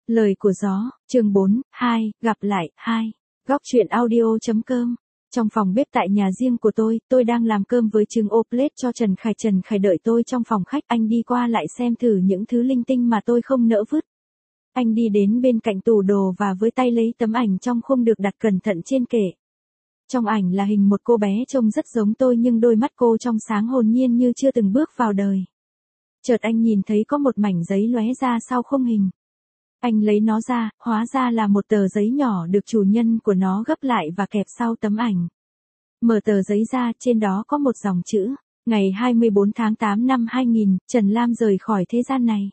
Lời của gió, chương 4, 2, gặp lại, 2. Góc truyện audio.com. Trong phòng bếp tại nhà riêng của tôi đang làm cơm với trứng omelette cho Trần Khải. Trần Khải đợi tôi trong phòng khách, anh đi qua lại xem thử những thứ linh tinh mà tôi không nỡ vứt. Anh đi đến bên cạnh tủ đồ và với tay lấy tấm ảnh trong khung được đặt cẩn thận trên kệ. Trong ảnh là hình một cô bé trông rất giống tôi, nhưng đôi mắt cô trong sáng hồn nhiên như chưa từng bước vào đời. Chợt anh nhìn thấy có một mảnh giấy lóe ra sau khung hình. Anh lấy nó ra, hóa ra là một tờ giấy nhỏ được chủ nhân của nó gấp lại và kẹp sau tấm ảnh. Mở tờ giấy ra, trên đó có một dòng chữ: ngày 24 tháng 8 năm 2000, Trần Lam rời khỏi thế gian này.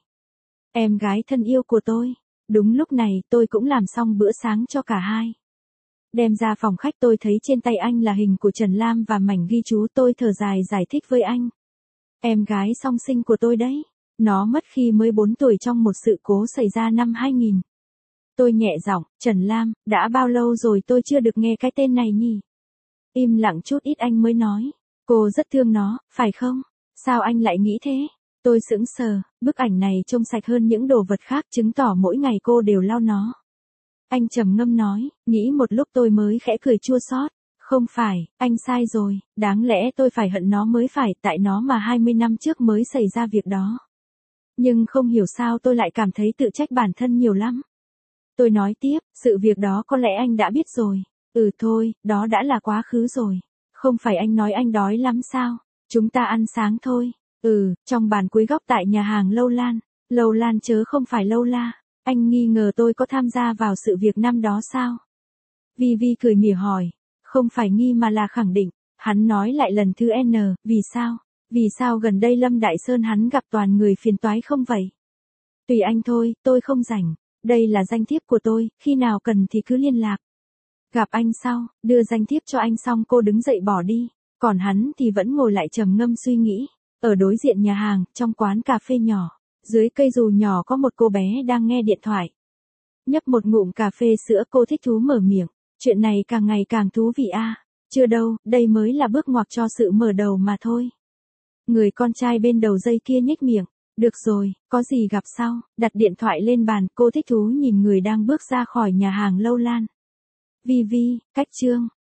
Em gái thân yêu của tôi. Đúng lúc này, tôi cũng làm xong bữa sáng cho cả hai. Đem ra phòng khách, tôi thấy trên tay anh là hình của Trần Lam và mảnh ghi chú. Tôi thở dài giải thích với anh. Em gái song sinh của tôi đấy. Nó mất khi mới 4 tuổi trong một sự cố xảy ra năm 2000. Tôi nhẹ giọng, Trần Lam, đã bao lâu rồi tôi chưa được nghe cái tên này nhỉ? Im lặng chút ít anh mới nói. Cô rất thương nó, phải không? Sao anh lại nghĩ thế? Tôi sững sờ, bức ảnh này trông sạch hơn những đồ vật khác, chứng tỏ mỗi ngày cô đều lau nó. Anh trầm ngâm nói, nghĩ một lúc tôi mới khẽ cười chua xót. Không phải, anh sai rồi, đáng lẽ tôi phải hận nó mới phải, tại nó mà 20 năm trước mới xảy ra việc đó. Nhưng không hiểu sao tôi lại cảm thấy tự trách bản thân nhiều lắm. Tôi nói tiếp, sự việc đó có lẽ anh đã biết rồi. Thôi, đó đã là quá khứ rồi. Không phải anh nói anh đói lắm sao? Chúng ta ăn sáng thôi. Trong bàn cuối góc tại nhà hàng Lâu Lan. Lâu Lan chớ không phải Lâu La. Anh nghi ngờ tôi có tham gia vào sự việc năm đó sao? Vi Vi cười mỉa hỏi. Không phải nghi mà là khẳng định. Hắn nói lại lần thứ N, vì sao? Vì sao gần đây Lâm Đại Sơn hắn gặp toàn người phiền toái không vậy? Tùy anh thôi, tôi không rảnh. Đây là danh thiếp của tôi, khi nào cần thì cứ liên lạc. Gặp anh sau, đưa danh thiếp cho anh xong cô đứng dậy bỏ đi. Còn hắn thì vẫn ngồi lại trầm ngâm suy nghĩ. Ở đối diện nhà hàng, trong quán cà phê nhỏ, dưới cây dù nhỏ có một cô bé đang nghe điện thoại. Nhấp một ngụm cà phê sữa, cô thích thú mở miệng. Chuyện này càng ngày càng thú vị a. Chưa đâu, đây mới là bước ngoặt cho sự mở đầu mà thôi. Người con trai bên đầu dây kia nhếch miệng. Được rồi, có gì gặp sau. Đặt điện thoại lên bàn, cô thích thú nhìn người đang bước ra khỏi nhà hàng Lâu Lan. Vi Vi, cách chương.